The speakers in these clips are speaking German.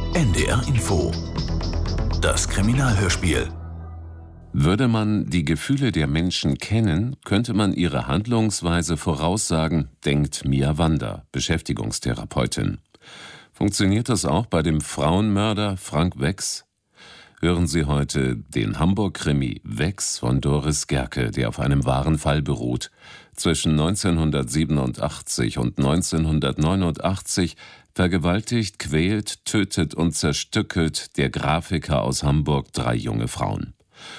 NDR Info. Das Kriminalhörspiel. Würde man die Gefühle der Menschen kennen, könnte man ihre Handlungsweise voraussagen, denkt Mia Wander, Beschäftigungstherapeutin. Funktioniert das auch bei dem Frauenmörder Frank Wex? Hören Sie heute den Hamburg-Krimi Wex von Doris Gerke, der auf einem wahren Fall beruht. Zwischen 1987 und 1989 vergewaltigt, quält, tötet und zerstückelt der Grafiker aus Hamburg 3 junge Frauen.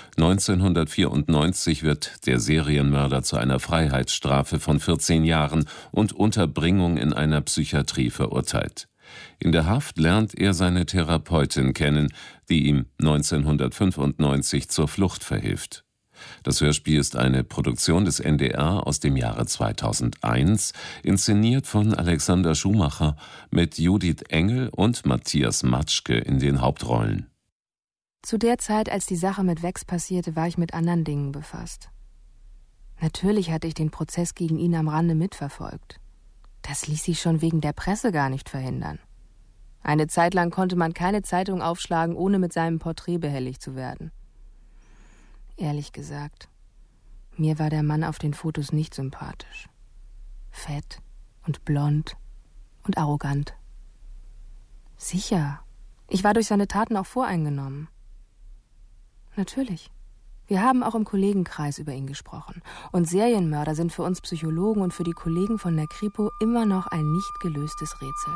1994 wird der Serienmörder zu einer Freiheitsstrafe von 14 Jahren und Unterbringung in einer Psychiatrie verurteilt. In der Haft lernt er seine Therapeutin kennen, die ihm 1995 zur Flucht verhilft. Das Hörspiel ist eine Produktion des NDR aus dem Jahre 2001, inszeniert von Alexander Schumacher mit Judith Engel und Matthias Matschke in den Hauptrollen. Zu der Zeit, als die Sache mit Wex passierte, war ich mit anderen Dingen befasst. Natürlich hatte ich den Prozess gegen ihn am Rande mitverfolgt. Das ließ sich schon wegen der Presse gar nicht verhindern. Eine Zeit lang konnte man keine Zeitung aufschlagen, ohne mit seinem Porträt behelligt zu werden. Ehrlich gesagt, mir war der Mann auf den Fotos nicht sympathisch. Fett und blond und arrogant. Sicher, ich war durch seine Taten auch voreingenommen. Natürlich. Wir haben auch im Kollegenkreis über ihn gesprochen. Und Serienmörder sind für uns Psychologen und für die Kollegen von der Kripo immer noch ein nicht gelöstes Rätsel.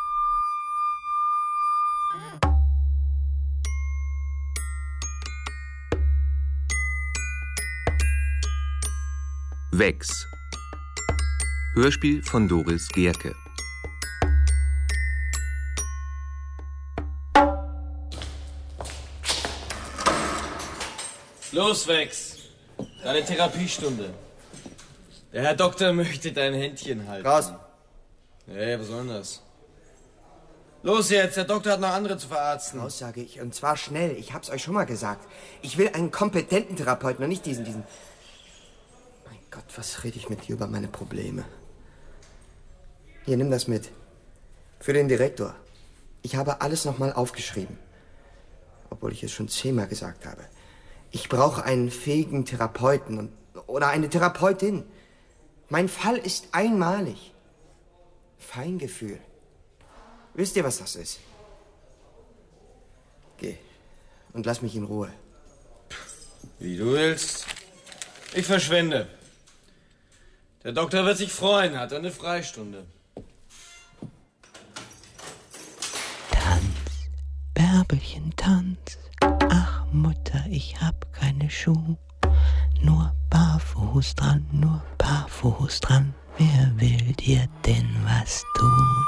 Wex. Hörspiel von Doris Gerke. Los, Wex. Deine Therapiestunde. Der Herr Doktor möchte dein Händchen halten. Raus. Hey, was soll denn das? Los jetzt, der Doktor hat noch andere zu verarzten. Raus, sage ich. Und zwar schnell. Ich hab's euch schon mal gesagt. Ich will einen kompetenten Therapeuten und nicht diesen... Mein Gott, was rede ich mit dir über meine Probleme? Hier, nimm das mit. Für den Direktor. Ich habe alles nochmal aufgeschrieben. Obwohl ich es schon 10-mal gesagt habe. Ich brauche einen fähigen Therapeuten oder eine Therapeutin. Mein Fall ist einmalig. Feingefühl. Wisst ihr, was das ist? Geh und lass mich in Ruhe. Wie du willst. Ich verschwinde. Der Doktor wird sich freuen, hat eine Freistunde. Tanz, Bärbelchen, tanz. Ach, Mutter, ich hab keine Schuhe. Nur barfuß dran, nur barfuß dran. Wer will dir denn was tun?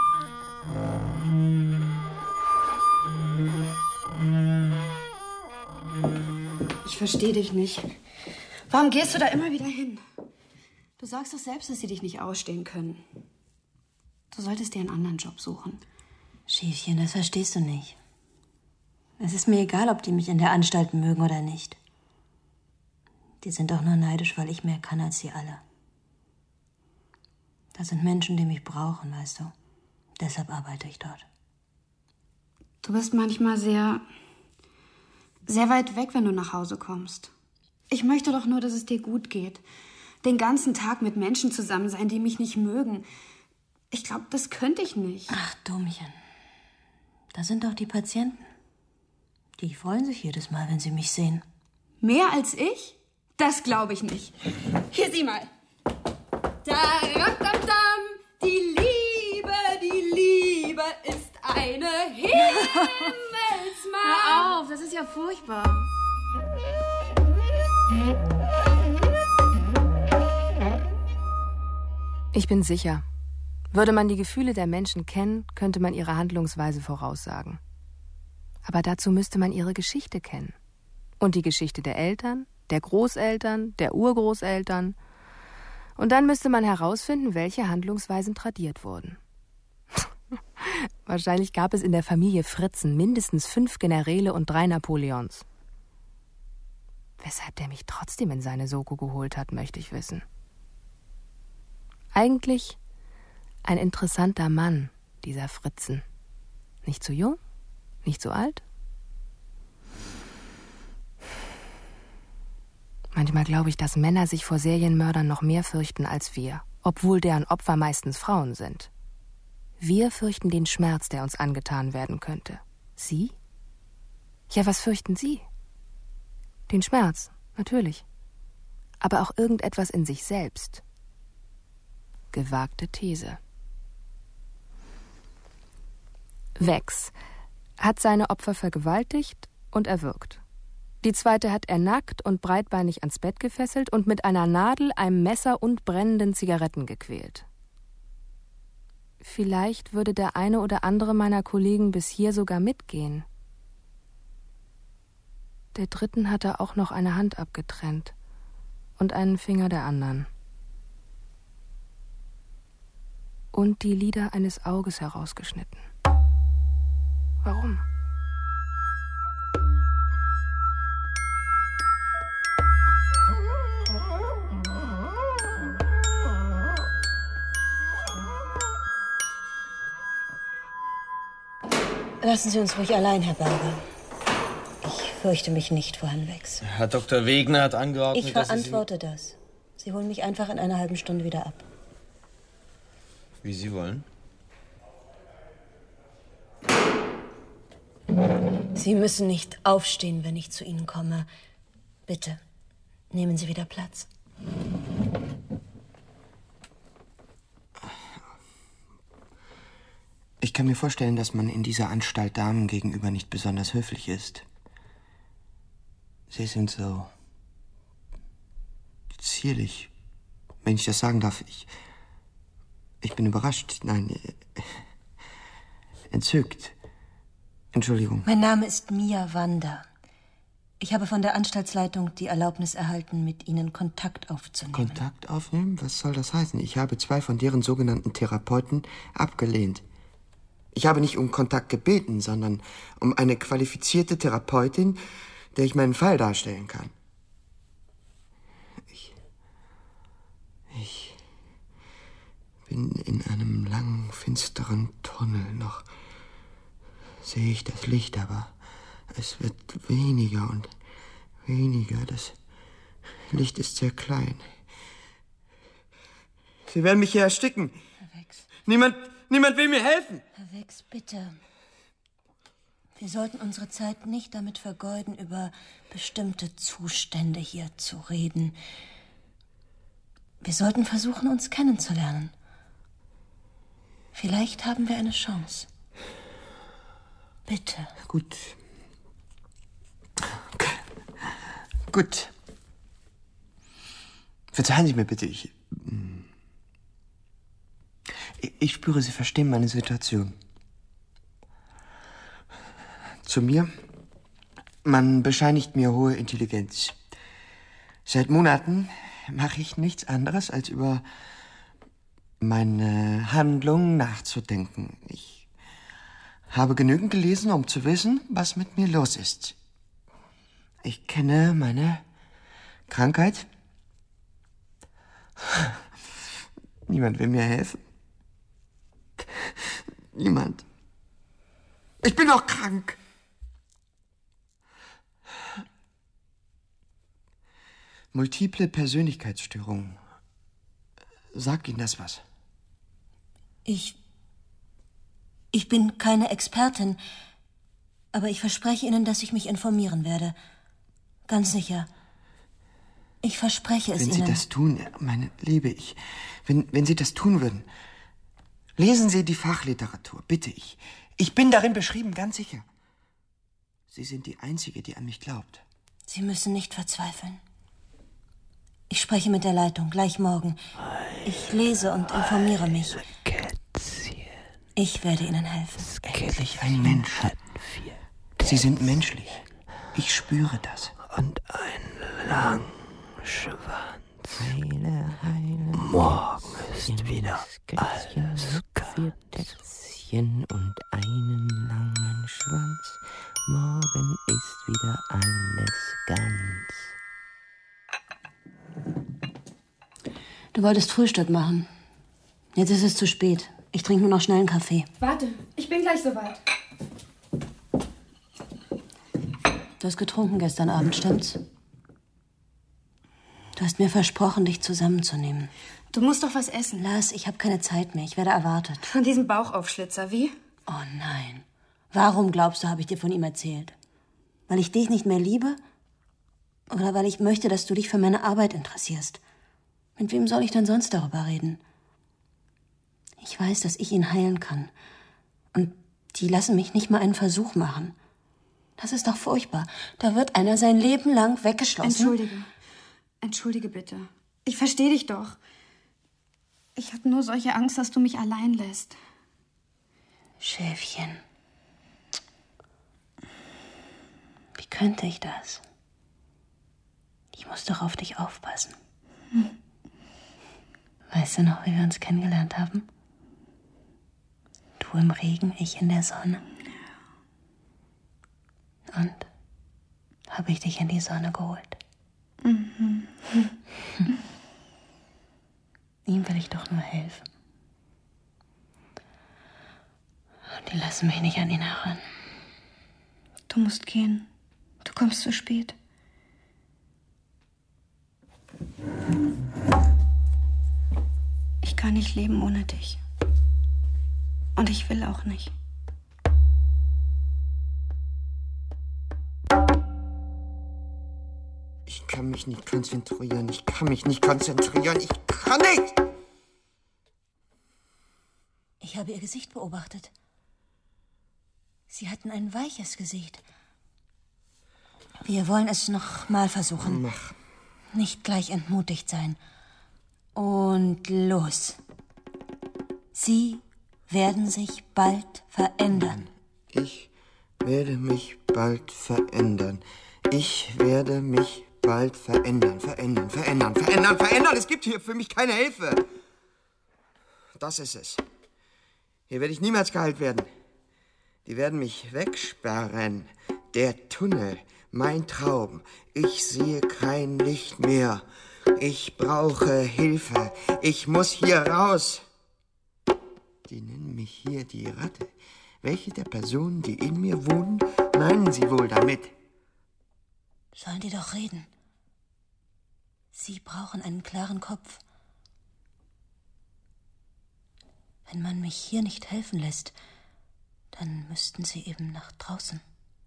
Ich verstehe dich nicht. Warum gehst du da immer wieder hin? Du sagst doch selbst, dass sie dich nicht ausstehen können. Du solltest dir einen anderen Job suchen. Schäfchen, das verstehst du nicht. Es ist mir egal, ob die mich in der Anstalt mögen oder nicht. Die sind doch nur neidisch, weil ich mehr kann als sie alle. Das sind Menschen, die mich brauchen, weißt du. Deshalb arbeite ich dort. Du bist manchmal sehr weit weg, wenn du nach Hause kommst. Ich möchte doch nur, dass es dir gut geht. Den ganzen Tag mit Menschen zusammen sein, die mich nicht mögen. Ich glaube, das könnte ich nicht. Ach, Dummchen. Da sind doch die Patienten. Die freuen sich jedes Mal, wenn sie mich sehen. Mehr als ich? Das glaube ich nicht. Hier, sieh mal. Da, dam, die Liebe ist eine Himmelsmacht. Hör auf, das ist ja furchtbar. Ich bin sicher, würde man die Gefühle der Menschen kennen, könnte man ihre Handlungsweise voraussagen. Aber dazu müsste man ihre Geschichte kennen. Und die Geschichte der Eltern, der Großeltern, der Urgroßeltern. Und dann müsste man herausfinden, welche Handlungsweisen tradiert wurden. Wahrscheinlich gab es in der Familie Fritzen mindestens 5 Generäle und 3 Napoleons. Weshalb der mich trotzdem in seine Soko geholt hat, möchte ich wissen. Eigentlich ein interessanter Mann, dieser Fritzen. Nicht zu jung, Nicht so alt? Manchmal glaube ich, dass Männer sich vor Serienmördern noch mehr fürchten als wir, obwohl deren Opfer meistens Frauen sind. Wir fürchten den Schmerz, der uns angetan werden könnte. Sie? Ja, was fürchten Sie? Den Schmerz, natürlich. Aber auch irgendetwas in sich selbst. Gewagte These. Wex hat seine Opfer vergewaltigt und erwürgt. Die zweite hat er nackt und breitbeinig ans Bett gefesselt und mit einer Nadel, einem Messer und brennenden Zigaretten gequält. Vielleicht würde der eine oder andere meiner Kollegen bis hier sogar mitgehen. Der dritten hat er auch noch eine Hand abgetrennt und einen Finger der anderen. Und die Lider eines Auges herausgeschnitten. Warum? Lassen Sie uns ruhig allein, Herr Berger. Ich fürchte mich nicht vor Herrn Wex. Herr Dr. Wegner hat angeordnet, Ich verantworte das. Sie holen mich einfach in einer halben Stunde wieder ab. Wie Sie wollen. Sie müssen nicht aufstehen, wenn ich zu Ihnen komme. Bitte, nehmen Sie wieder Platz. Ich kann mir vorstellen, dass man in dieser Anstalt Damen gegenüber nicht besonders höflich ist. Sie sind so zierlich, wenn ich das sagen darf. Ich bin überrascht, nein, entzückt. Entschuldigung. Mein Name ist Mia Wander. Ich habe von der Anstaltsleitung die Erlaubnis erhalten, mit Ihnen Kontakt aufzunehmen. Kontakt aufnehmen? Was soll das heißen? Ich habe 2 von deren sogenannten Therapeuten abgelehnt. Ich habe nicht um Kontakt gebeten, sondern um eine qualifizierte Therapeutin, der ich meinen Fall darstellen kann. Ich bin in einem langen, finsteren Tunnel. Noch sehe ich das Licht, aber es wird weniger und weniger. Das Licht ist sehr klein. Sie werden mich hier ersticken. Herr Wex. Niemand will mir helfen. Herr Wex, bitte. Wir sollten unsere Zeit nicht damit vergeuden, über bestimmte Zustände hier zu reden. Wir sollten versuchen, uns kennenzulernen. Vielleicht haben wir eine Chance. Bitte. Gut. Gut. Verzeihen Sie mir bitte, ich spüre, Sie verstehen meine Situation. Zu mir. Man bescheinigt mir hohe Intelligenz. Seit Monaten mache ich nichts anderes, als über meine Handlungen nachzudenken. Ich habe genügend gelesen, um zu wissen, was mit mir los ist. Ich kenne meine Krankheit. Niemand will mir helfen. Niemand. Ich bin doch krank. Multiple Persönlichkeitsstörung. Sagt Ihnen das was? Ich bin keine Expertin, aber ich verspreche Ihnen, dass ich mich informieren werde. Ganz sicher. Ich verspreche es Ihnen. Wenn Sie das tun, meine Liebe, wenn Sie das tun würden, lesen Sie die Fachliteratur, bitte ich. Ich bin darin beschrieben, ganz sicher. Sie sind die Einzige, die an mich glaubt. Sie müssen nicht verzweifeln. Ich spreche mit der Leitung, gleich morgen. Ich lese und informiere mich. Ich werde Ihnen helfen. Endlich ein Mensch. Sie sind menschlich. Ich spüre das. Und einen langen Schwanz. Heile. Morgen ist wieder alles ganz. Und einen langen Schwanz. Morgen ist wieder alles ganz. Du wolltest Frühstück machen. Jetzt ist es zu spät. Ich trinke nur noch schnell einen Kaffee. Warte, ich bin gleich soweit. Du hast getrunken gestern Abend, stimmt's? Du hast mir versprochen, dich zusammenzunehmen. Du musst doch was essen. Lars, ich habe keine Zeit mehr. Ich werde erwartet. Von diesem Bauchaufschlitzer, wie? Oh nein. Warum glaubst du, habe ich dir von ihm erzählt? Weil ich dich nicht mehr liebe? Oder weil ich möchte, dass du dich für meine Arbeit interessierst? Mit wem soll ich denn sonst darüber reden? Ich weiß, dass ich ihn heilen kann. Und die lassen mich nicht mal einen Versuch machen. Das ist doch furchtbar. Da wird einer sein Leben lang weggeschlossen. Entschuldige bitte. Ich verstehe dich doch. Ich habe nur solche Angst, dass du mich allein lässt. Schäfchen. Wie könnte ich das? Ich muss doch auf dich aufpassen. Weißt du noch, wie wir uns kennengelernt haben? Du im Regen, ich in der Sonne. Und habe ich dich in die Sonne geholt? Mhm. Ihm will ich doch nur helfen. Die lassen mich nicht an ihn heran. Du musst gehen. Du kommst zu spät. Ich kann nicht leben ohne dich. Und ich will auch nicht. Ich kann mich nicht konzentrieren. Ich kann nicht! Ich habe ihr Gesicht beobachtet. Sie hatten ein weiches Gesicht. Wir wollen es noch mal versuchen. Mach. Nicht gleich entmutigt sein. Und los. Sie werden sich bald verändern. Ich werde mich bald verändern. Ich werde mich bald verändern. Verändern. Es gibt hier für mich keine Hilfe. Das ist es. Hier werde ich niemals geheilt werden. Die werden mich wegsperren. Der Tunnel, mein Traum. Ich sehe kein Licht mehr. Ich brauche Hilfe. Ich muss hier raus. Die nennen mich hier die Ratte. Welche der Personen, die in mir wohnen, meinen Sie wohl damit? Sollen die doch reden. Sie brauchen einen klaren Kopf. Wenn man mich hier nicht helfen lässt, dann müssten sie eben nach draußen.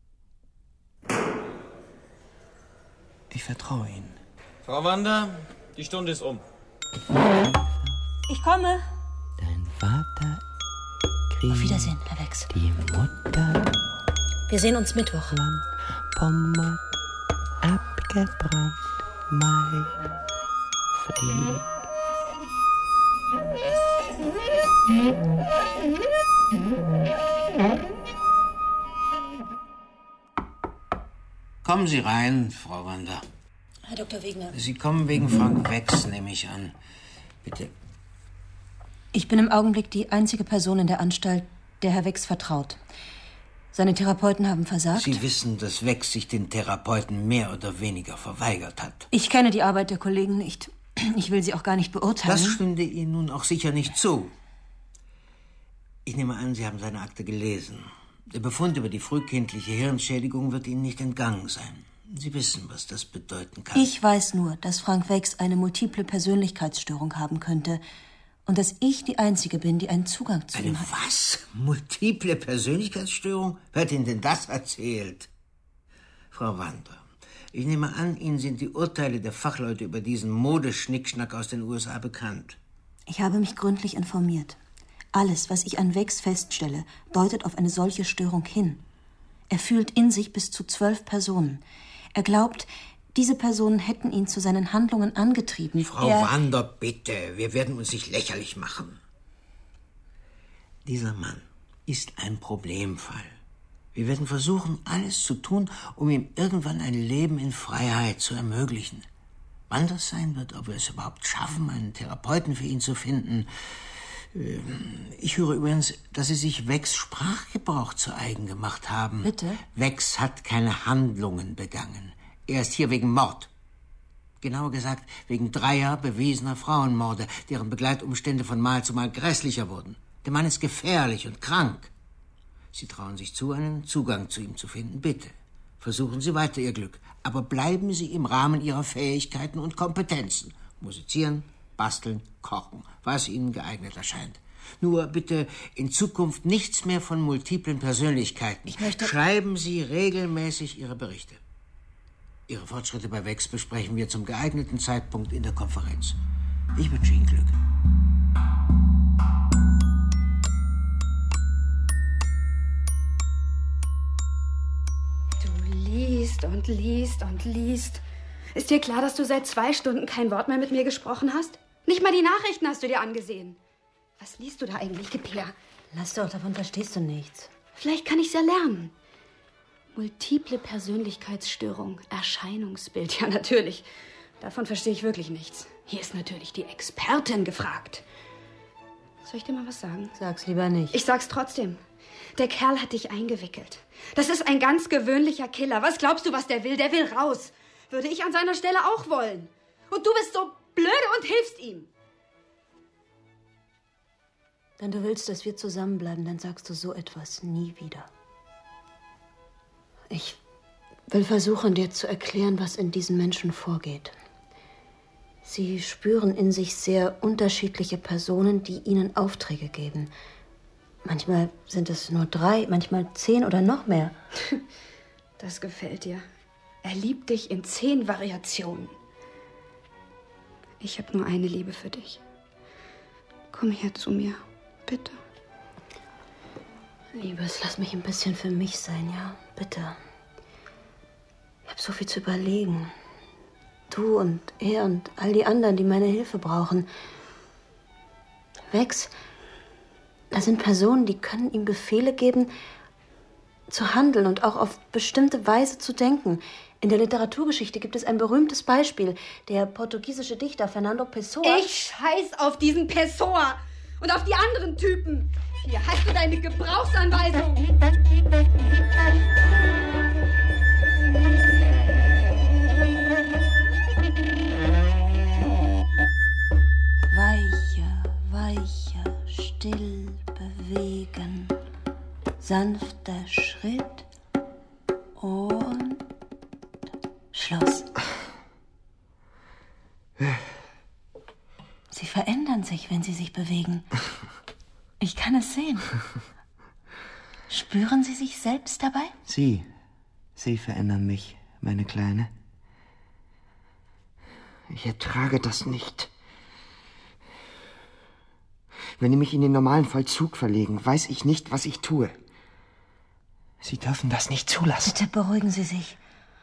Ich vertraue Ihnen. Frau Wanda, die Stunde ist um. Ich komme. Dein Vater kriegt Auf Wiedersehen, Herr Wex. Die Mutter Wir sehen uns Mittwoch. Pommes abgebrannt, Mai fliegt. Kommen Sie rein, Frau Wanda. Herr Dr. Wegner. Sie kommen wegen Frank Wex, nehme ich an. Bitte. Ich bin im Augenblick die einzige Person in der Anstalt, der Herr Wex vertraut. Seine Therapeuten haben versagt. Sie wissen, dass Wex sich den Therapeuten mehr oder weniger verweigert hat. Ich kenne die Arbeit der Kollegen nicht. Ich will sie auch gar nicht beurteilen. Das stünde Ihnen nun auch sicher nicht zu. Ich nehme an, Sie haben seine Akte gelesen. Der Befund über die frühkindliche Hirnschädigung wird Ihnen nicht entgangen sein. Sie wissen, was das bedeuten kann. Ich weiß nur, dass Frank Wex eine multiple Persönlichkeitsstörung haben könnte und dass ich die Einzige bin, die einen Zugang zu ihm hat. Eine was? Multiple Persönlichkeitsstörung? Wer hat Ihnen denn das erzählt? Frau Wanda, ich nehme an, Ihnen sind die Urteile der Fachleute über diesen Modeschnickschnack aus den USA bekannt. Ich habe mich gründlich informiert. Alles, was ich an Wex feststelle, deutet auf eine solche Störung hin. Er fühlt in sich bis zu 12 Personen. Er glaubt, diese Personen hätten ihn zu seinen Handlungen angetrieben. Frau Wanda, bitte, wir werden uns nicht lächerlich machen. Dieser Mann ist ein Problemfall. Wir werden versuchen, alles zu tun, um ihm irgendwann ein Leben in Freiheit zu ermöglichen. Wann das sein wird, ob wir es überhaupt schaffen, einen Therapeuten für ihn zu finden. Ich höre übrigens, dass Sie sich Wex' Sprachgebrauch zu eigen gemacht haben. Bitte? Wex hat keine Handlungen begangen. Er ist hier wegen Mord. Genauer gesagt, wegen 3 bewiesener Frauenmorde, deren Begleitumstände von Mal zu Mal grässlicher wurden. Der Mann ist gefährlich und krank. Sie trauen sich zu, einen Zugang zu ihm zu finden. Bitte, Versuchen Sie weiter Ihr Glück. Aber bleiben Sie im Rahmen Ihrer Fähigkeiten und Kompetenzen. Musizieren, basteln, kochen, was Ihnen geeignet erscheint. Nur bitte in Zukunft nichts mehr von multiplen Persönlichkeiten. Schreiben Sie regelmäßig Ihre Berichte. Ihre Fortschritte bei Wex besprechen wir zum geeigneten Zeitpunkt in der Konferenz. Ich wünsche Ihnen Glück. Du liest und liest und liest. Ist dir klar, dass du seit 2 Stunden kein Wort mehr mit mir gesprochen hast? Nicht mal die Nachrichten hast du dir angesehen. Was liest du da eigentlich, gib her? Lass doch, davon verstehst du nichts. Vielleicht kann ich's ja lernen. Multiple Persönlichkeitsstörung, Erscheinungsbild. Ja, natürlich. Davon verstehe ich wirklich nichts. Hier ist natürlich die Expertin gefragt. Soll ich dir mal was sagen? Sag's lieber nicht. Ich sag's trotzdem. Der Kerl hat dich eingewickelt. Das ist ein ganz gewöhnlicher Killer. Was glaubst du, was der will? Der will raus. Würde ich an seiner Stelle auch wollen. Und du bist so blöde und hilfst ihm. Wenn du willst, dass wir zusammenbleiben, dann sagst du so etwas nie wieder. Ich will versuchen, dir zu erklären, was in diesen Menschen vorgeht. Sie spüren in sich sehr unterschiedliche Personen, die ihnen Aufträge geben. Manchmal sind es nur 3, manchmal 10 oder noch mehr. Das gefällt dir. Er liebt dich in 10 Variationen. Ich habe nur eine Liebe für dich. Komm her zu mir, bitte. Liebes, lass mich ein bisschen für mich sein, ja? Bitte. Ich habe so viel zu überlegen. Du und er und all die anderen, die meine Hilfe brauchen. Wex, da sind Personen, die können ihm Befehle geben, zu handeln und auch auf bestimmte Weise zu denken. In der Literaturgeschichte gibt es ein berühmtes Beispiel. Der portugiesische Dichter Fernando Pessoa... Ich scheiß auf diesen Pessoa und auf die anderen Typen. Hier hast du deine Gebrauchsanweisung. Weicher, weicher, still bewegen, sanfter Schritt und Schluss. Sie verändern sich, wenn sie sich bewegen. Ich kann es sehen. Spüren Sie sich selbst dabei? Sie verändern mich, meine Kleine. Ich ertrage das nicht. Wenn die mich in den normalen Vollzug verlegen, weiß ich nicht, was ich tue. Sie dürfen das nicht zulassen. Bitte beruhigen Sie sich.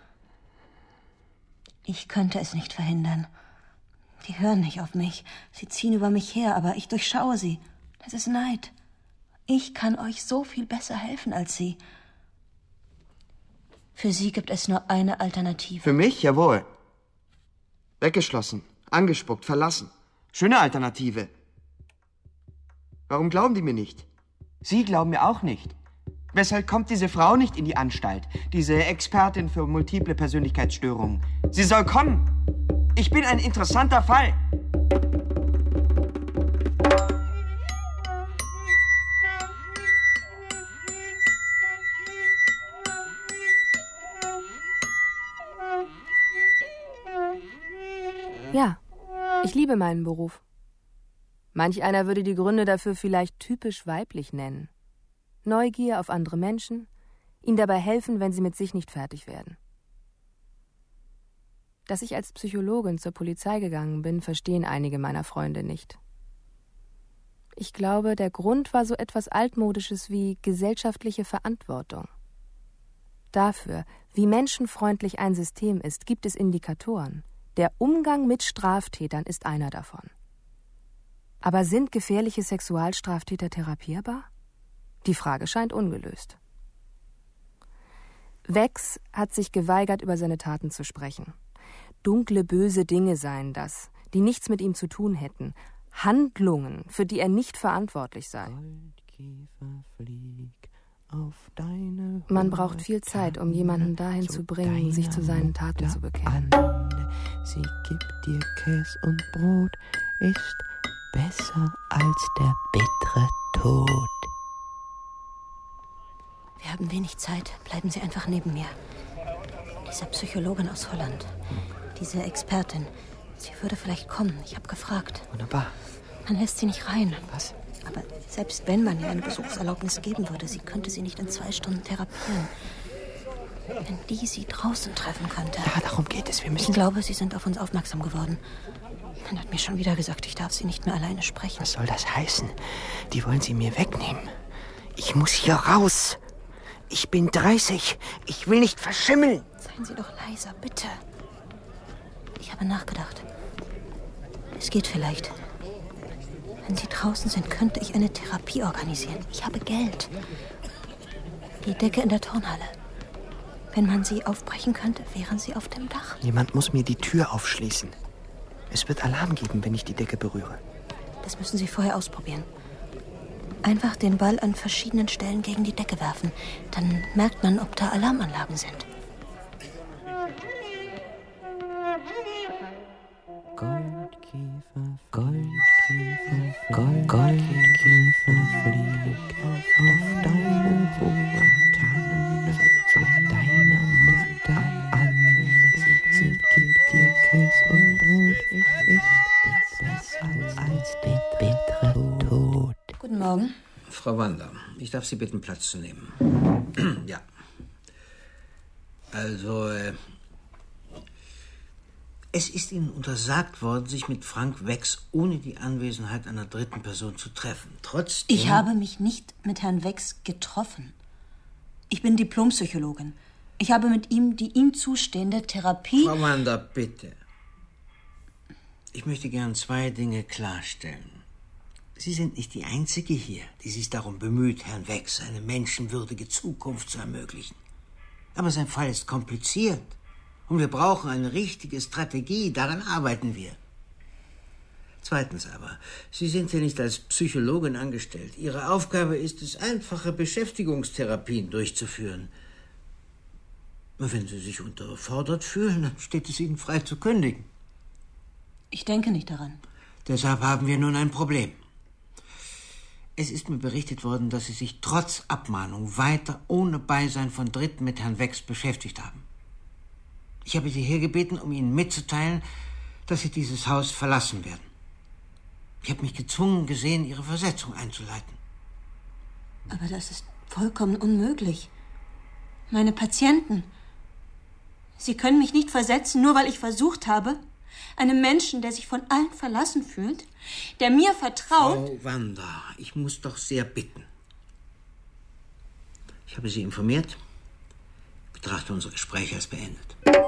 Ich könnte es nicht verhindern. Die hören nicht auf mich. Sie ziehen über mich her, aber ich durchschaue sie. Das ist Neid. Ich kann euch so viel besser helfen als Sie. Für Sie gibt es nur eine Alternative. Für mich? Jawohl. Weggeschlossen, angespuckt, verlassen. Schöne Alternative. Warum glauben die mir nicht? Sie glauben mir auch nicht. Weshalb kommt diese Frau nicht in die Anstalt? Diese Expertin für multiple Persönlichkeitsstörungen. Sie soll kommen. Ich bin ein interessanter Fall. Ja, ich liebe meinen Beruf. Manch einer würde die Gründe dafür vielleicht typisch weiblich nennen. Neugier auf andere Menschen, ihnen dabei helfen, wenn sie mit sich nicht fertig werden. Dass ich als Psychologin zur Polizei gegangen bin, verstehen einige meiner Freunde nicht. Ich glaube, der Grund war so etwas Altmodisches wie gesellschaftliche Verantwortung. Dafür, wie menschenfreundlich ein System ist, gibt es Indikatoren. Der Umgang mit Straftätern ist einer davon. Aber sind gefährliche Sexualstraftäter therapierbar? Die Frage scheint ungelöst. Wex hat sich geweigert, über seine Taten zu sprechen. Dunkle, böse Dinge seien das, die nichts mit ihm zu tun hätten. Handlungen, für die er nicht verantwortlich sei. Man braucht viel Zeit, um jemanden dahin zu bringen, sich zu seinen Taten zu bekennen. Sie gibt dir Käse und Brot, ist besser als der bittere Tod. Wir haben wenig Zeit. Bleiben Sie einfach neben mir. Diese Psychologin aus Holland, diese Expertin, sie würde vielleicht kommen. Ich habe gefragt. Wunderbar. Man lässt sie nicht rein. Was? Aber selbst wenn man ihr eine Besuchserlaubnis geben würde, sie könnte sie nicht in 2 Stunden therapieren. Wenn die sie draußen treffen könnte. Ja, darum geht es. Wir müssen... Ich glaube, sie sind auf uns aufmerksam geworden. Man hat mir schon wieder gesagt, ich darf sie nicht mehr alleine sprechen. Was soll das heißen? Die wollen sie mir wegnehmen. Ich muss hier raus. Ich bin 30. Ich will nicht verschimmeln. Seien Sie doch leiser, bitte. Ich habe nachgedacht. Es geht vielleicht. Wenn Sie draußen sind, könnte ich eine Therapie organisieren. Ich habe Geld. Die Decke in der Turnhalle. Wenn man sie aufbrechen könnte, wären sie auf dem Dach. Jemand muss mir die Tür aufschließen. Es wird Alarm geben, wenn ich die Decke berühre. Das müssen Sie vorher ausprobieren. Einfach den Ball an verschiedenen Stellen gegen die Decke werfen. Dann merkt man, ob da Alarmanlagen sind. Goldkäfer, Goldkäfer, Goldkäfer fliegt auf deine Bootanne, bei deiner Mutter an. Sie gibt dir Käse und Brot, ist besser als der bittere Tod. Guten Morgen. Frau Wanda, ich darf Sie bitten, Platz zu nehmen. Ja. Also, es ist Ihnen untersagt worden, sich mit Frank Wex ohne die Anwesenheit einer dritten Person zu treffen. Trotzdem... Ich habe mich nicht mit Herrn Wex getroffen. Ich bin Diplompsychologin. Ich habe mit ihm die ihm zustehende Therapie... Frau Wanda, bitte. Ich möchte gern 2 Dinge klarstellen. Sie sind nicht die Einzige hier, die sich darum bemüht, Herrn Wex eine menschenwürdige Zukunft zu ermöglichen. Aber sein Fall ist kompliziert. Und wir brauchen eine richtige Strategie. Daran arbeiten wir. Zweitens aber, Sie sind hier nicht als Psychologin angestellt. Ihre Aufgabe ist es, einfache Beschäftigungstherapien durchzuführen. Und wenn Sie sich unterfordert fühlen, dann steht es Ihnen frei zu kündigen. Ich denke nicht daran. Deshalb haben wir nun ein Problem. Es ist mir berichtet worden, dass Sie sich trotz Abmahnung weiter ohne Beisein von Dritten mit Herrn Wex beschäftigt haben. Ich habe Sie hier gebeten, um Ihnen mitzuteilen, dass Sie dieses Haus verlassen werden. Ich habe mich gezwungen gesehen, Ihre Versetzung einzuleiten. Aber das ist vollkommen unmöglich. Meine Patienten. Sie können mich nicht versetzen, nur weil ich versucht habe, einem Menschen, der sich von allen verlassen fühlt, der mir vertraut... Frau Wanda, ich muss doch sehr bitten. Ich habe Sie informiert. Ich betrachte unser Gespräch als beendet.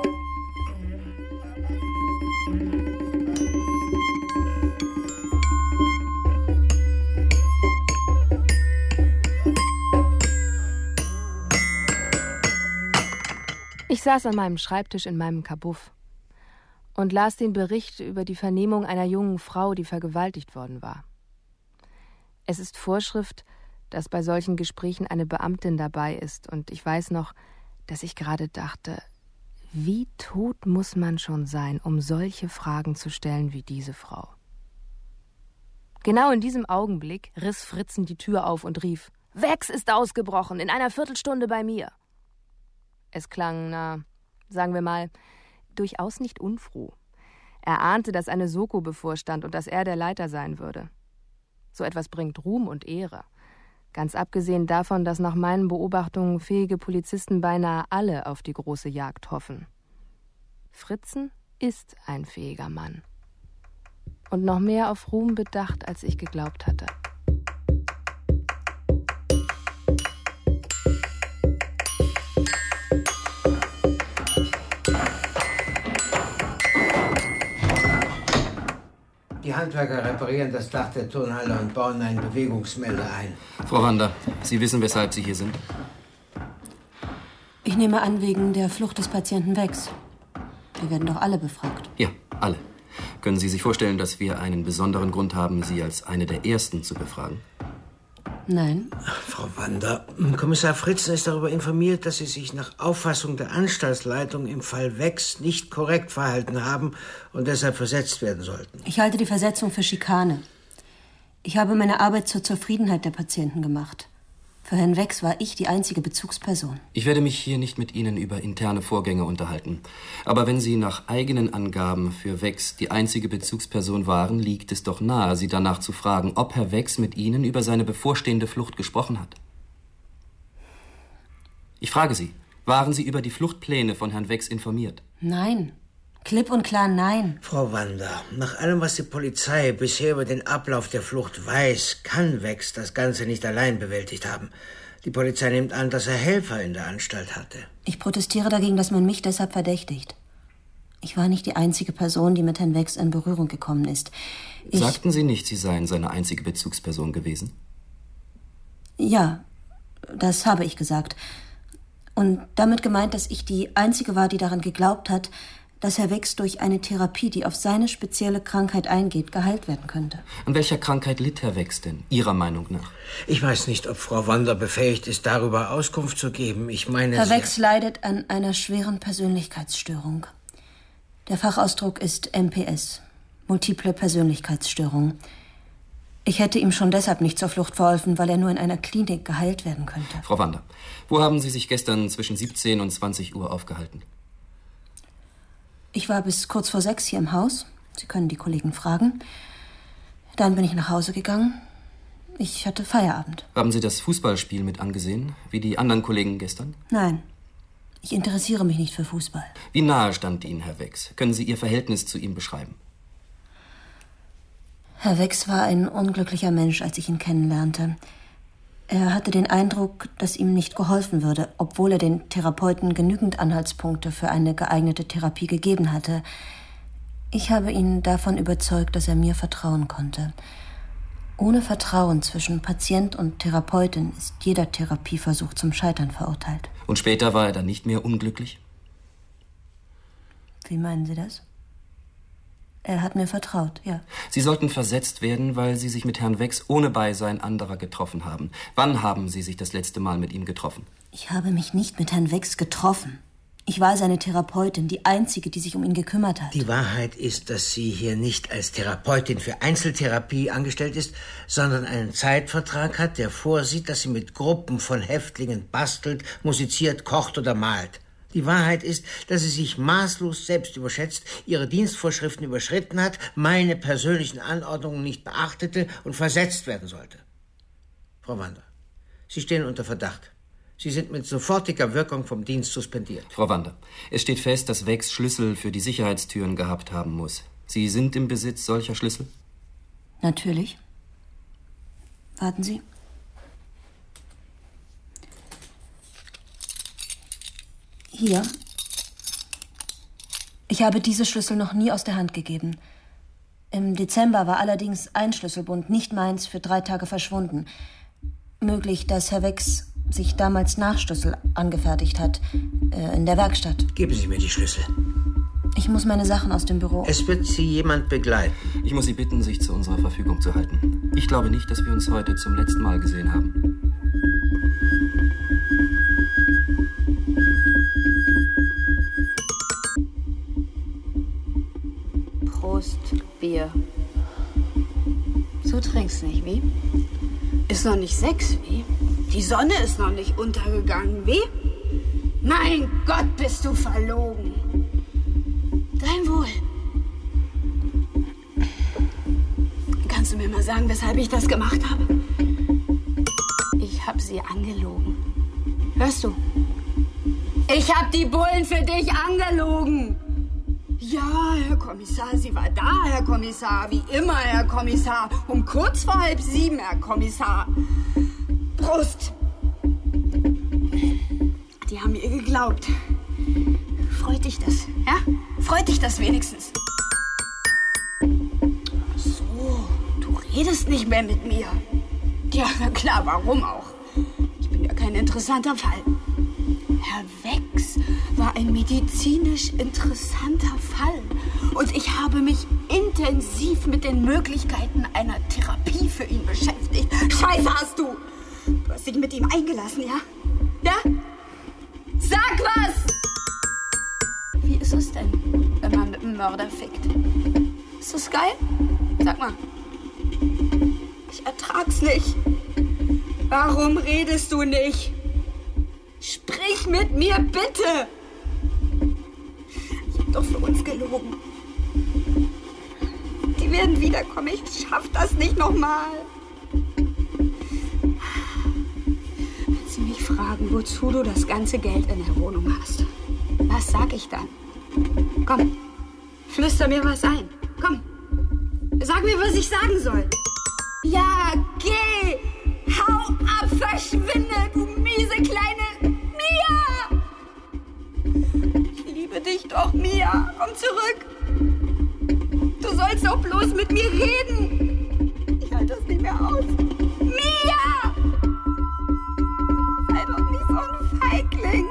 Ich saß an meinem Schreibtisch in meinem Kabuff und las den Bericht über die Vernehmung einer jungen Frau, die vergewaltigt worden war. Es ist Vorschrift, dass bei solchen Gesprächen eine Beamtin dabei ist, und ich weiß noch, dass ich gerade dachte, wie tot muss man schon sein, um solche Fragen zu stellen wie diese Frau. Genau in diesem Augenblick riss Fritzen die Tür auf und rief: »Wex ist ausgebrochen, in einer Viertelstunde bei mir.« Es klang, sagen wir mal, durchaus nicht unfroh. Er ahnte, dass eine Soko bevorstand und dass er der Leiter sein würde. So etwas bringt Ruhm und Ehre. Ganz abgesehen davon, dass nach meinen Beobachtungen fähige Polizisten beinahe alle auf die große Jagd hoffen. Fritzen ist ein fähiger Mann. Und noch mehr auf Ruhm bedacht, als ich geglaubt hatte. Die Handwerker reparieren das Dach der Turnhalle und bauen einen Bewegungsmelder ein. Frau Wanda, Sie wissen, weshalb Sie hier sind? Ich nehme an, wegen der Flucht des Patienten Wex. Wir werden doch alle befragt. Ja, alle. Können Sie sich vorstellen, dass wir einen besonderen Grund haben, Sie als eine der Ersten zu befragen? Nein. Frau Wanda, Kommissar Fritzen ist darüber informiert, dass Sie sich nach Auffassung der Anstaltsleitung im Fall Wex nicht korrekt verhalten haben und deshalb versetzt werden sollten. Ich halte die Versetzung für Schikane. Ich habe meine Arbeit zur Zufriedenheit der Patienten gemacht. Für Herrn Wex war ich die einzige Bezugsperson. Ich werde mich hier nicht mit Ihnen über interne Vorgänge unterhalten. Aber wenn Sie nach eigenen Angaben für Wex die einzige Bezugsperson waren, liegt es doch nahe, Sie danach zu fragen, ob Herr Wex mit Ihnen über seine bevorstehende Flucht gesprochen hat. Ich frage Sie, waren Sie über die Fluchtpläne von Herrn Wex informiert? Nein. Klipp und klar nein. Frau Wander, nach allem, was die Polizei bisher über den Ablauf der Flucht weiß, kann Wex das Ganze nicht allein bewältigt haben. Die Polizei nimmt an, dass er Helfer in der Anstalt hatte. Ich protestiere dagegen, dass man mich deshalb verdächtigt. Ich war nicht die einzige Person, die mit Herrn Wex in Berührung gekommen ist. Sagten Sie nicht, Sie seien seine einzige Bezugsperson gewesen? Ja, das habe ich gesagt. Und damit gemeint, dass ich die Einzige war, die daran geglaubt hat, dass Herr Wex durch eine Therapie, die auf seine spezielle Krankheit eingeht, geheilt werden könnte. An welcher Krankheit litt Herr Wex denn, Ihrer Meinung nach? Ich weiß nicht, ob Frau Wander befähigt ist, darüber Auskunft zu geben. Ich meine, Herr Wex leidet an einer schweren Persönlichkeitsstörung. Der Fachausdruck ist MPS, multiple Persönlichkeitsstörung. Ich hätte ihm schon deshalb nicht zur Flucht verholfen, weil er nur in einer Klinik geheilt werden könnte. Frau Wander, wo haben Sie sich gestern zwischen 17 und 20 Uhr aufgehalten? Ich war bis kurz vor 6 hier im Haus. Sie können die Kollegen fragen. Dann bin ich nach Hause gegangen. Ich hatte Feierabend. Haben Sie das Fußballspiel mit angesehen, wie die anderen Kollegen gestern? Nein, ich interessiere mich nicht für Fußball. Wie nahe stand Ihnen Herr Wex? Können Sie Ihr Verhältnis zu ihm beschreiben? Herr Wex war ein unglücklicher Mensch, als ich ihn kennenlernte. Er hatte den Eindruck, dass ihm nicht geholfen würde, obwohl er den Therapeuten genügend Anhaltspunkte für eine geeignete Therapie gegeben hatte. Ich habe ihn davon überzeugt, dass er mir vertrauen konnte. Ohne Vertrauen zwischen Patient und Therapeutin ist jeder Therapieversuch zum Scheitern verurteilt. Und später war er dann nicht mehr unglücklich? Wie meinen Sie das? Er hat mir vertraut, ja. Sie sollten versetzt werden, weil Sie sich mit Herrn Wex ohne Beisein anderer getroffen haben. Wann haben Sie sich das letzte Mal mit ihm getroffen? Ich habe mich nicht mit Herrn Wex getroffen. Ich war seine Therapeutin, die einzige, die sich um ihn gekümmert hat. Die Wahrheit ist, dass sie hier nicht als Therapeutin für Einzeltherapie angestellt ist, sondern einen Zeitvertrag hat, der vorsieht, dass sie mit Gruppen von Häftlingen bastelt, musiziert, kocht oder malt. Die Wahrheit ist, dass sie sich maßlos selbst überschätzt, ihre Dienstvorschriften überschritten hat, meine persönlichen Anordnungen nicht beachtete und versetzt werden sollte. Frau Wander, Sie stehen unter Verdacht. Sie sind mit sofortiger Wirkung vom Dienst suspendiert. Frau Wander, es steht fest, dass Wex Schlüssel für die Sicherheitstüren gehabt haben muss. Sie sind im Besitz solcher Schlüssel? Natürlich. Warten Sie. Hier. Ich habe diese Schlüssel noch nie aus der Hand gegeben. Im Dezember war allerdings ein Schlüsselbund, nicht meins, für 3 Tage verschwunden. Möglich, dass Herr Wex sich damals Nachschlüssel angefertigt hat, in der Werkstatt. Geben Sie mir die Schlüssel. Ich muss meine Sachen aus dem Büro... Es wird Sie jemand begleiten. Ich muss Sie bitten, sich zu unserer Verfügung zu halten. Ich glaube nicht, dass wir uns heute zum letzten Mal gesehen haben. Prost, Bier. So trinkst nicht, wie? Ist noch nicht 6, wie? Die Sonne ist noch nicht untergegangen, wie? Mein Gott, bist du verlogen. Dein Wohl. Kannst du mir mal sagen, weshalb ich das gemacht habe? Ich habe sie angelogen. Hörst du? Ich habe die Bullen für dich angelogen. Ja, Herr Kommissar, sie war da, Herr Kommissar. Wie immer, Herr Kommissar. Um kurz vor 6:30, Herr Kommissar. Prost. Die haben ihr geglaubt. Freut dich das, ja? Freut dich das wenigstens? Ach so, du redest nicht mehr mit mir. Ja, na klar, warum auch? Ich bin ja kein interessanter Fall. Herr Wex war ein medizinisch interessanter Fall. Und ich habe mich intensiv mit den Möglichkeiten einer Therapie für ihn beschäftigt. Scheiße hast du! Du hast dich mit ihm eingelassen, ja? Ja? Sag was! Wie ist es denn, wenn man mit einem Mörder fickt? Ist das geil? Sag mal. Ich ertrag's nicht. Warum redest du nicht? Sprich mit mir, bitte! Ich hab doch für uns gelogen. Die werden wiederkommen. Ich schaff das nicht nochmal. Wenn sie mich fragen, wozu du das ganze Geld in der Wohnung hast, was sag ich dann? Komm, flüster mir was ein. Komm, sag mir, was ich sagen soll. Ja, geh! Hau ab, verschwinde, du miese kleine Mia! Ich liebe dich doch, Mia. Komm zurück. Du sollst doch bloß mit mir reden. Ich halte das nicht mehr aus. Mia! Sei doch nicht so ein Feigling.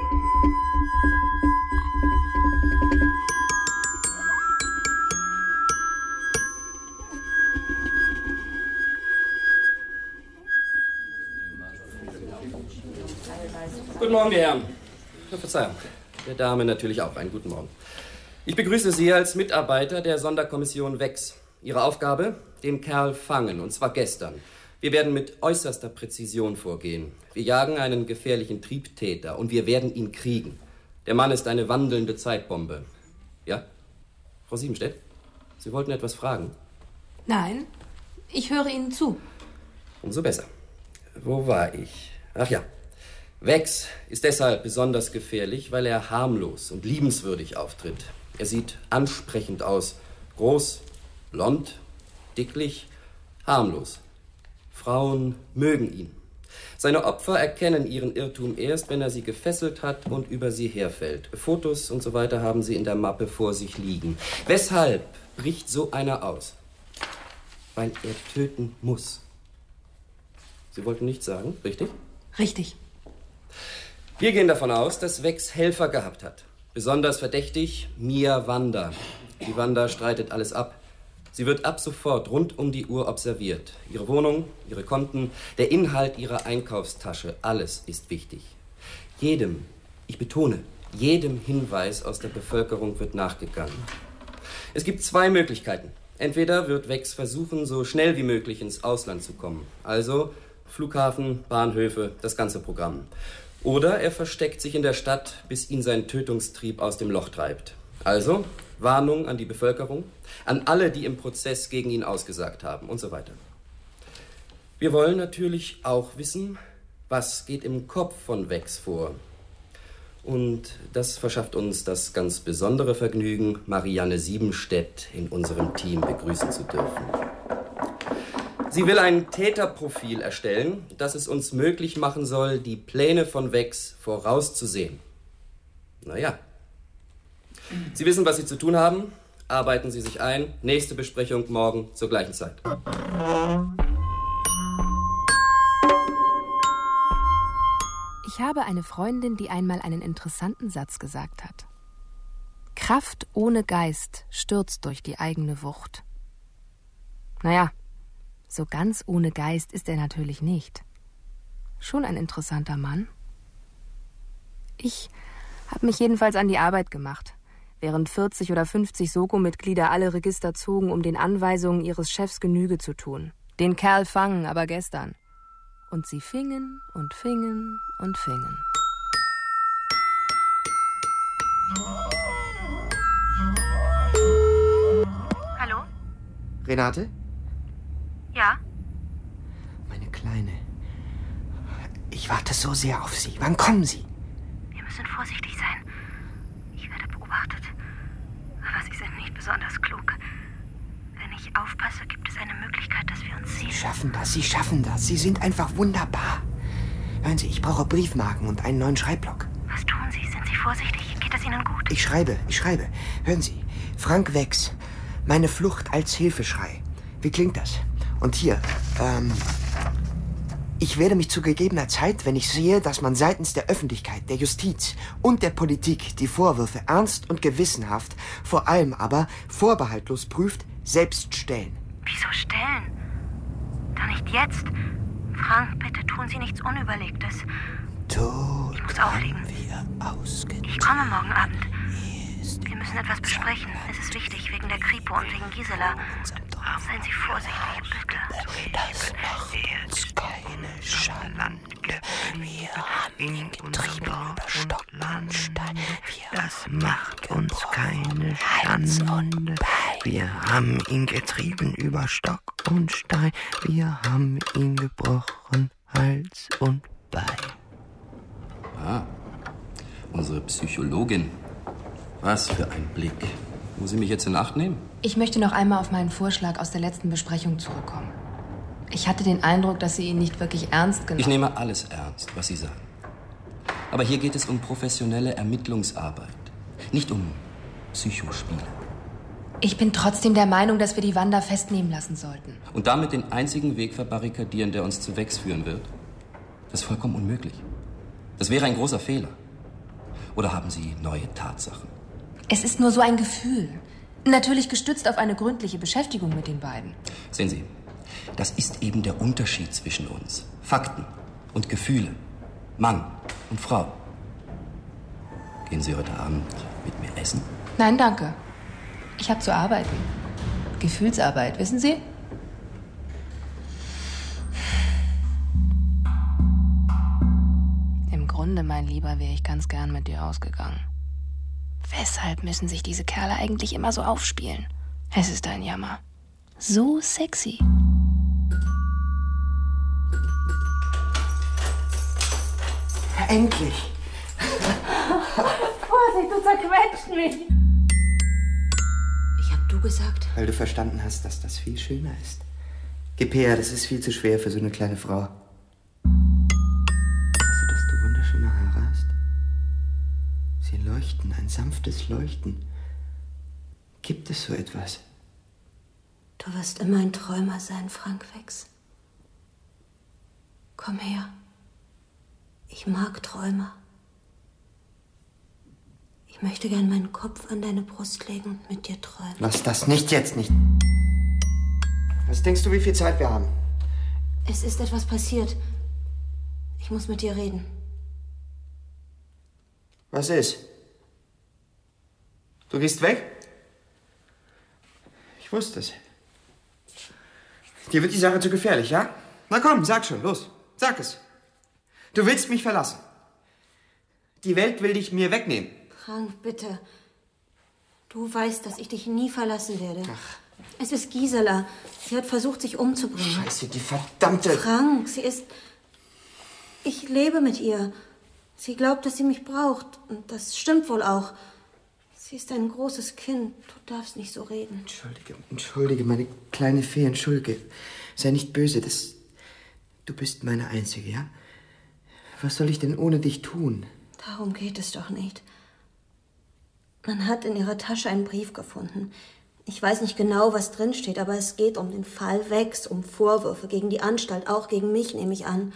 Guten Morgen, die Herren. Verzeihung, der Dame natürlich auch einen guten Morgen. Ich begrüße Sie als Mitarbeiter der Sonderkommission WEX. Ihre Aufgabe? Den Kerl fangen, und zwar gestern. Wir werden mit äußerster Präzision vorgehen. Wir jagen einen gefährlichen Triebtäter und wir werden ihn kriegen. Der Mann ist eine wandelnde Zeitbombe. Ja? Frau Siebenstedt, Sie wollten etwas fragen? Nein, ich höre Ihnen zu. Umso besser. Wo war ich? Ach ja. WEX ist deshalb besonders gefährlich, weil er harmlos und liebenswürdig auftritt. Er sieht ansprechend aus. Groß, blond, dicklich, harmlos. Frauen mögen ihn. Seine Opfer erkennen ihren Irrtum erst, wenn er sie gefesselt hat und über sie herfällt. Fotos und so weiter haben sie in der Mappe vor sich liegen. Weshalb bricht so einer aus? Weil er töten muss. Sie wollten nichts sagen, richtig? Richtig. Wir gehen davon aus, dass WEX Helfer gehabt hat. Besonders verdächtig Mia Wanda. Die Wanda streitet alles ab. Sie wird ab sofort rund um die Uhr observiert. Ihre Wohnung, ihre Konten, der Inhalt ihrer Einkaufstasche, alles ist wichtig. Jedem, ich betone, jedem Hinweis aus der Bevölkerung wird nachgegangen. Es gibt zwei Möglichkeiten. Entweder wird WEX versuchen, so schnell wie möglich ins Ausland zu kommen. Also Flughafen, Bahnhöfe, das ganze Programm. Oder er versteckt sich in der Stadt, bis ihn sein Tötungstrieb aus dem Loch treibt. Also Warnung an die Bevölkerung, an alle, die im Prozess gegen ihn ausgesagt haben und so weiter. Wir wollen natürlich auch wissen, was geht im Kopf von WEX vor. Und das verschafft uns das ganz besondere Vergnügen, Marianne Siebenstedt in unserem Team begrüßen zu dürfen. Sie will ein Täterprofil erstellen, das es uns möglich machen soll, die Pläne von WEX vorauszusehen. Naja. Sie wissen, was Sie zu tun haben. Arbeiten Sie sich ein. Nächste Besprechung morgen zur gleichen Zeit. Ich habe eine Freundin, die einmal einen interessanten Satz gesagt hat. Kraft ohne Geist stürzt durch die eigene Wucht. Naja, so ganz ohne Geist ist er natürlich nicht. Schon ein interessanter Mann. Ich habe mich jedenfalls an die Arbeit gemacht, während 40 oder 50 Soko-Mitglieder alle Register zogen, um den Anweisungen ihres Chefs Genüge zu tun. Den Kerl fangen, aber gestern. Und sie fingen und fingen und fingen. Hallo? Renate? Ja? Meine Kleine. Ich warte so sehr auf Sie. Wann kommen Sie? Wir müssen vorsichtig sein. Ich werde beobachtet. Aber Sie sind nicht besonders klug. Wenn ich aufpasse, gibt es eine Möglichkeit, dass wir uns sehen. Sie schaffen das, Sie schaffen das. Sie sind einfach wunderbar. Hören Sie, ich brauche Briefmarken und einen neuen Schreibblock. Was tun Sie? Sind Sie vorsichtig? Geht es Ihnen gut? Ich schreibe. Hören Sie, Frank WEX. Meine Flucht als Hilfeschrei. Wie klingt das? Und hier, ich werde mich zu gegebener Zeit, wenn ich sehe, dass man seitens der Öffentlichkeit, der Justiz und der Politik die Vorwürfe ernst und gewissenhaft, vor allem aber vorbehaltlos prüft, selbst stellen. Wieso stellen? Doch nicht jetzt. Frank, bitte tun Sie nichts Unüberlegtes. Tod ich muss auflegen. wir ausgetan. Ich komme morgen Abend. Wir müssen etwas besprechen. Es ist wichtig, wegen der Kripo und wegen Gisela. Seien Sie vorsichtig, bitte. Das macht uns keine Schande. Wir haben ihn getrieben über Stock und Stein. Das macht uns keine Schande. Wir haben ihn getrieben über Stock und Stein. Wir haben ihn gebrochen, Hals und Bein. Ah, unsere Psychologin. Was für ein Blick. Muss sie mich jetzt in Acht nehmen? Ich möchte noch einmal auf meinen Vorschlag aus der letzten Besprechung zurückkommen. Ich hatte den Eindruck, dass Sie ihn nicht wirklich ernst genommen haben. Ich nehme alles ernst, was Sie sagen. Aber hier geht es um professionelle Ermittlungsarbeit, nicht um Psychospiele. Ich bin trotzdem der Meinung, dass wir die Wanda festnehmen lassen sollten. Und damit den einzigen Weg verbarrikadieren, der uns zu Wex führen wird? Das ist vollkommen unmöglich. Das wäre ein großer Fehler. Oder haben Sie neue Tatsachen? Es ist nur so ein Gefühl. Natürlich gestützt auf eine gründliche Beschäftigung mit den beiden. Sehen Sie, das ist eben der Unterschied zwischen uns. Fakten und Gefühle. Mann und Frau. Gehen Sie heute Abend mit mir essen? Nein, danke. Ich habe zu arbeiten. Gefühlsarbeit, wissen Sie? Im Grunde, mein Lieber, wäre ich ganz gern mit dir ausgegangen. Weshalb müssen sich diese Kerle eigentlich immer so aufspielen? Es ist ein Jammer. So sexy. Endlich! Vorsicht, du zerquetscht mich! Ich hab du gesagt? Weil du verstanden hast, dass das viel schöner ist. Gib her, das ist viel zu schwer für so eine kleine Frau. Weißt du, dass du wunderschöne Haare hast? Sie leuchten, ein sanftes Leuchten. Gibt es so etwas? Du wirst immer ein Träumer sein, Frank Wex. Komm her. Ich mag Träumer. Ich möchte gern meinen Kopf an deine Brust legen und mit dir träumen. Lass das nicht jetzt, nicht. Was denkst du, wie viel Zeit wir haben? Es ist etwas passiert. Ich muss mit dir reden. Was ist? Du gehst weg? Ich wusste es. Dir wird die Sache zu gefährlich, ja? Na komm, sag schon, los. Sag es. Du willst mich verlassen. Die Welt will dich mir wegnehmen. Frank, bitte. Du weißt, dass ich dich nie verlassen werde. Ach. Es ist Gisela. Sie hat versucht, sich umzubringen. Scheiße, die verdammte... Frank, sie ist... Ich lebe mit ihr. Sie glaubt, dass sie mich braucht. Und das stimmt wohl auch. Sie ist ein großes Kind. Du darfst nicht so reden. Entschuldige, meine kleine Fee, entschuldige. Sei nicht böse, Du bist meine Einzige, ja? Was soll ich denn ohne dich tun? Darum geht es doch nicht. Man hat in ihrer Tasche einen Brief gefunden. Ich weiß nicht genau, was drin steht, aber es geht um den Fall Wex, um Vorwürfe gegen die Anstalt, auch gegen mich, nehme ich an.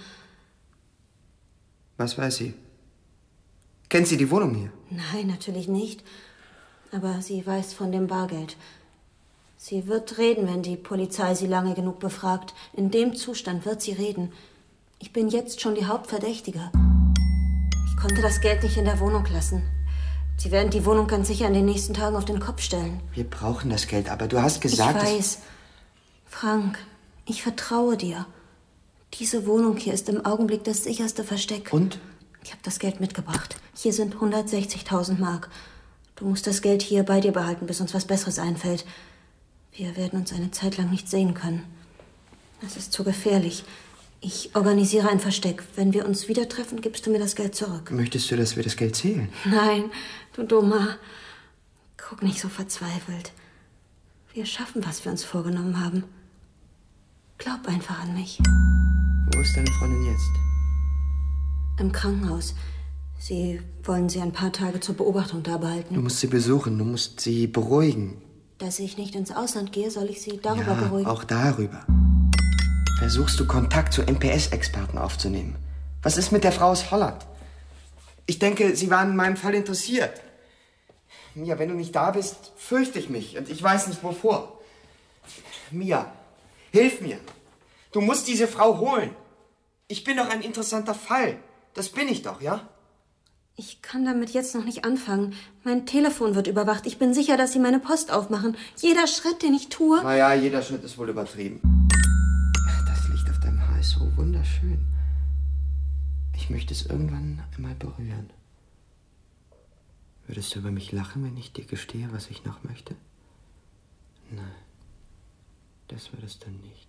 Was weiß sie? Kennt sie die Wohnung hier? Nein, natürlich nicht. Aber sie weiß von dem Bargeld. Sie wird reden, wenn die Polizei sie lange genug befragt. In dem Zustand wird sie reden. Ich bin jetzt schon die Hauptverdächtige. Ich konnte das Geld nicht in der Wohnung lassen. Sie werden die Wohnung ganz sicher in den nächsten Tagen auf den Kopf stellen. Wir brauchen das Geld, aber du hast gesagt... Ich weiß. Frank, ich vertraue dir. Diese Wohnung hier ist im Augenblick das sicherste Versteck. Und? Ich habe das Geld mitgebracht. Hier sind 160.000 Mark. Du musst das Geld hier bei dir behalten, bis uns was Besseres einfällt. Wir werden uns eine Zeit lang nicht sehen können. Das ist zu gefährlich. Ich organisiere ein Versteck. Wenn wir uns wieder treffen, gibst du mir das Geld zurück. Möchtest du, dass wir das Geld zählen? Nein, du Dummer. Guck nicht so verzweifelt. Wir schaffen, was wir uns vorgenommen haben. Glaub einfach an mich. Wo ist deine Freundin jetzt? Im Krankenhaus. Sie wollen sie ein paar Tage zur Beobachtung da behalten. Du musst sie besuchen, du musst sie beruhigen. Dass ich nicht ins Ausland gehe, soll ich sie darüber beruhigen? Auch darüber. Versuchst du Kontakt zu NPS-Experten aufzunehmen? Was ist mit der Frau aus Holland? Ich denke, sie waren in meinem Fall interessiert. Mia, wenn du nicht da bist, fürchte ich mich und ich weiß nicht wovor. Mia, hilf mir. Du musst diese Frau holen. Ich bin doch ein interessanter Fall. Das bin ich doch, ja? Ich kann damit jetzt noch nicht anfangen. Mein Telefon wird überwacht. Ich bin sicher, dass Sie meine Post aufmachen. Jeder Schritt, den ich tue... Naja, jeder Schritt ist wohl übertrieben. Das Licht auf deinem Haar ist so wunderschön. Ich möchte es irgendwann einmal berühren. Würdest du über mich lachen, wenn ich dir gestehe, was ich noch möchte? Nein, das würdest du nicht.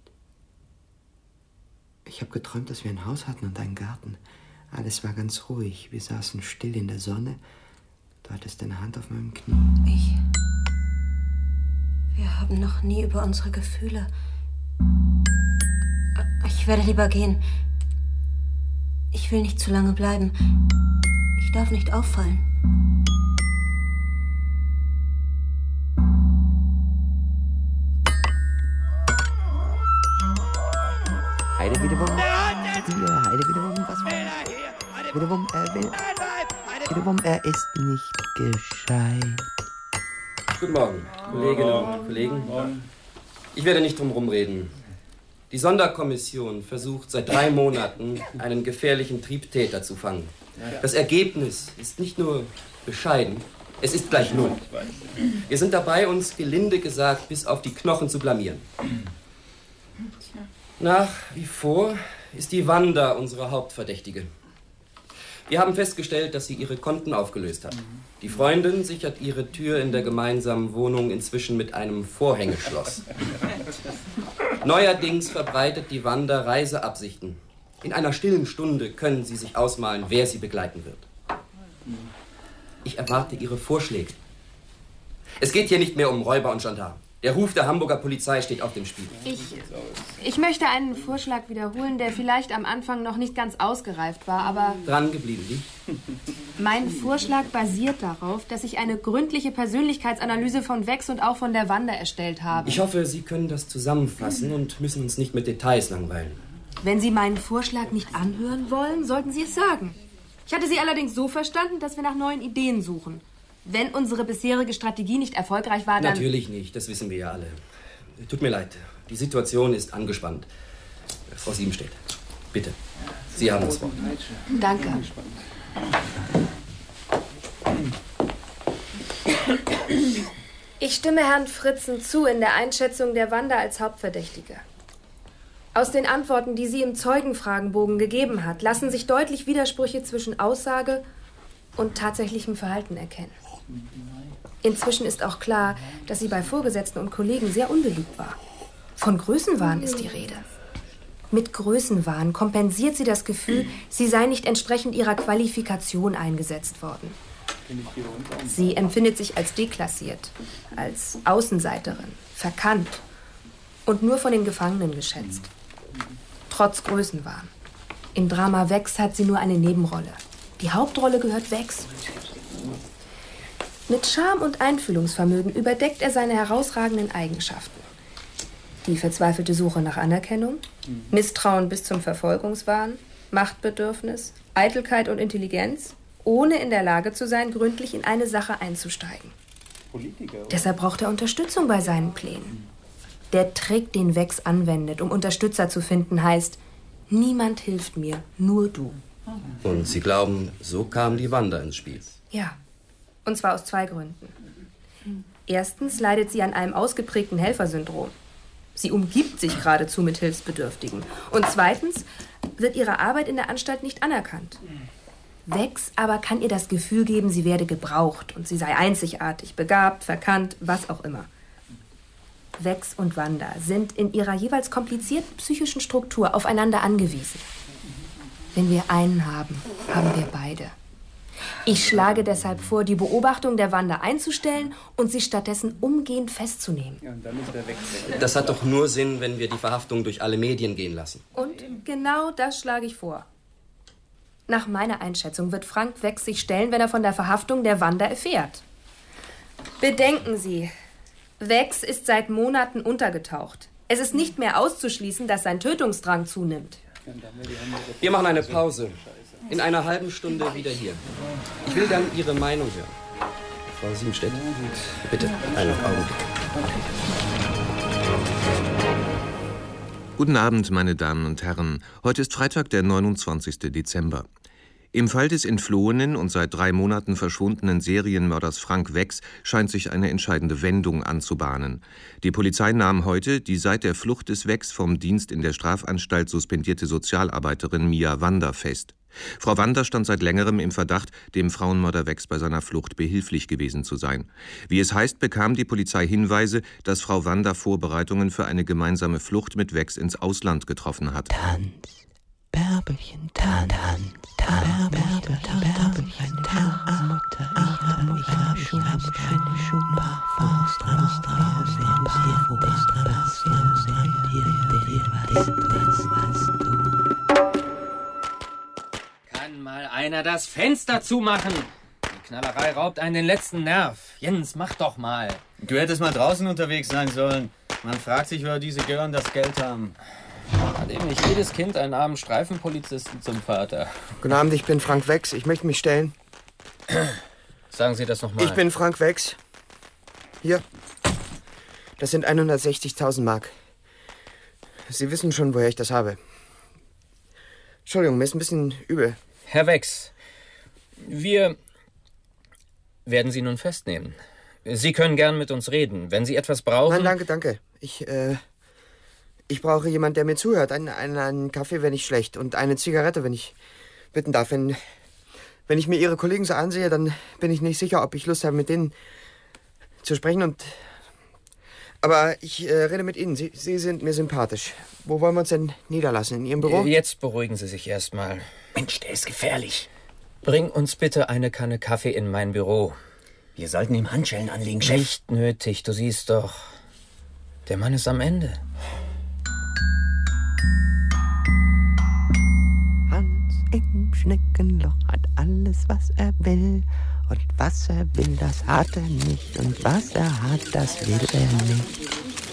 Ich habe geträumt, dass wir ein Haus hatten und einen Garten. Alles war ganz ruhig. Wir saßen still in der Sonne. Du hattest deine Hand auf meinem Knie. Wir haben noch nie über unsere Gefühle... Ich werde lieber gehen. Ich will nicht zu lange bleiben. Ich darf nicht auffallen. Heide Widewum. Hier, Heide Widewum, was will er hier? Widewum, er will. Widewum, er ist nicht gescheit. Guten Morgen, Kolleginnen und Kollegen. Ich werde nicht drum rumreden. Die Sonderkommission versucht seit 3 Monaten, einen gefährlichen Triebtäter zu fangen. Das Ergebnis ist nicht nur bescheiden, es ist gleich 0. Wir sind dabei, uns gelinde gesagt bis auf die Knochen zu blamieren. Nach wie vor ist die Wanda unsere Hauptverdächtige. Wir haben festgestellt, dass sie ihre Konten aufgelöst hat. Die Freundin sichert ihre Tür in der gemeinsamen Wohnung inzwischen mit einem Vorhängeschloss. Neuerdings verbreitet die Wanda Reiseabsichten. In einer stillen Stunde können Sie sich ausmalen, wer sie begleiten wird. Ich erwarte Ihre Vorschläge. Es geht hier nicht mehr um Räuber und Gendarmen. Der Ruf der Hamburger Polizei steht auf dem Spiel. Ich möchte einen Vorschlag wiederholen, der vielleicht am Anfang noch nicht ganz ausgereift war, aber... Dran geblieben, die? Mein Vorschlag basiert darauf, dass ich eine gründliche Persönlichkeitsanalyse von Wex und auch von der Wanda erstellt habe. Ich hoffe, Sie können das zusammenfassen und müssen uns nicht mit Details langweilen. Wenn Sie meinen Vorschlag nicht anhören wollen, sollten Sie es sagen. Ich hatte Sie allerdings so verstanden, dass wir nach neuen Ideen suchen. Wenn unsere bisherige Strategie nicht erfolgreich war, dann... Natürlich nicht, das wissen wir ja alle. Tut mir leid, die Situation ist angespannt. Frau Siebenstedt, bitte, Sie haben das Wort. Danke. Ich stimme Herrn Fritzen zu in der Einschätzung der Wanda als Hauptverdächtige. Aus den Antworten, die sie im Zeugenfragenbogen gegeben hat, lassen sich deutlich Widersprüche zwischen Aussage und tatsächlichem Verhalten erkennen. Inzwischen ist auch klar, dass sie bei Vorgesetzten und Kollegen sehr unbeliebt war. Von Größenwahn ist die Rede. Mit Größenwahn kompensiert sie das Gefühl, sie sei nicht entsprechend ihrer Qualifikation eingesetzt worden. Sie empfindet sich als deklassiert, als Außenseiterin, verkannt und nur von den Gefangenen geschätzt. Trotz Größenwahn. Im Drama Wex hat sie nur eine Nebenrolle. Die Hauptrolle gehört Wex. Mit Charme und Einfühlungsvermögen überdeckt er seine herausragenden Eigenschaften. Die verzweifelte Suche nach Anerkennung, Misstrauen bis zum Verfolgungswahn, Machtbedürfnis, Eitelkeit und Intelligenz, ohne in der Lage zu sein, gründlich in eine Sache einzusteigen. Deshalb braucht er Unterstützung bei seinen Plänen. Der Trick, den Wex anwendet, um Unterstützer zu finden, heißt, niemand hilft mir, nur du. Und Sie glauben, so kam die Wanda ins Spiel? Ja, und zwar aus 2 Gründen. Erstens leidet sie an einem ausgeprägten Helfersyndrom. Sie umgibt sich geradezu mit Hilfsbedürftigen. Und zweitens wird ihre Arbeit in der Anstalt nicht anerkannt. Wex aber kann ihr das Gefühl geben, sie werde gebraucht und sie sei einzigartig, begabt, verkannt, was auch immer. Wex und Wanda sind in ihrer jeweils komplizierten psychischen Struktur aufeinander angewiesen. Wenn wir einen haben, haben wir beide. Ich schlage deshalb vor, die Beobachtung der Wanda einzustellen und sie stattdessen umgehend festzunehmen. Das hat doch nur Sinn, wenn wir die Verhaftung durch alle Medien gehen lassen. Und genau das schlage ich vor. Nach meiner Einschätzung wird Frank Wex sich stellen, wenn er von der Verhaftung der Wanda erfährt. Bedenken Sie, Wex ist seit Monaten untergetaucht. Es ist nicht mehr auszuschließen, dass sein Tötungsdrang zunimmt. Wir machen eine Pause. In einer halben Stunde wieder hier. Ich will dann Ihre Meinung hören. Frau Siebenstedt, bitte, einen Augenblick. Guten Abend, meine Damen und Herren. Heute ist Freitag, der 29. Dezember. Im Fall des entflohenen und seit 3 Monaten verschwundenen Serienmörders Frank Wex scheint sich eine entscheidende Wendung anzubahnen. Die Polizei nahm heute die seit der Flucht des Wex vom Dienst in der Strafanstalt suspendierte Sozialarbeiterin Mia Wander fest. Frau Wander stand seit längerem im Verdacht, dem Frauenmörder Wex bei seiner Flucht behilflich gewesen zu sein. Wie es heißt, bekam die Polizei Hinweise, dass Frau Wander Vorbereitungen für eine gemeinsame Flucht mit Wex ins Ausland getroffen hat. Bärbelchen, Bärbelchen, Mutter, ich hab schon keine Schuhe, Kann mal einer das Fenster zumachen? Die Knallerei raubt einen den letzten Nerv. Jens, mach doch mal. Du hättest mal draußen unterwegs sein sollen. Man fragt sich, woher diese Gören das Geld haben. Hat eben nicht jedes Kind einen armen Streifenpolizisten zum Vater. Guten Abend, ich bin Frank Wex. Ich möchte mich stellen. Sagen Sie das noch mal. Ich bin Frank Wex. Hier. Das sind 160.000 Mark. Sie wissen schon, woher ich das habe. Entschuldigung, mir ist ein bisschen übel. Herr Wex, wir werden Sie nun festnehmen. Sie können gern mit uns reden. Wenn Sie etwas brauchen... Nein, danke. Ich brauche jemanden, der mir zuhört. Einen Kaffee wäre nicht schlecht. Und eine Zigarette, wenn ich bitten darf. Wenn ich mir Ihre Kollegen so ansehe, dann bin ich nicht sicher, ob ich Lust habe, mit denen zu sprechen. Aber ich rede mit Ihnen. Sie sind mir sympathisch. Wo wollen wir uns denn niederlassen? In Ihrem Büro? Jetzt beruhigen Sie sich erstmal. Mensch, der ist gefährlich. Bring uns bitte eine Kanne Kaffee in mein Büro. Wir sollten ihm Handschellen anlegen, Chef. Nicht nötig, du siehst doch. Der Mann ist am Ende. Hans im Schneckenloch hat alles, was er will. Und was er will, das hat er nicht. Und was er hat, das will er nicht.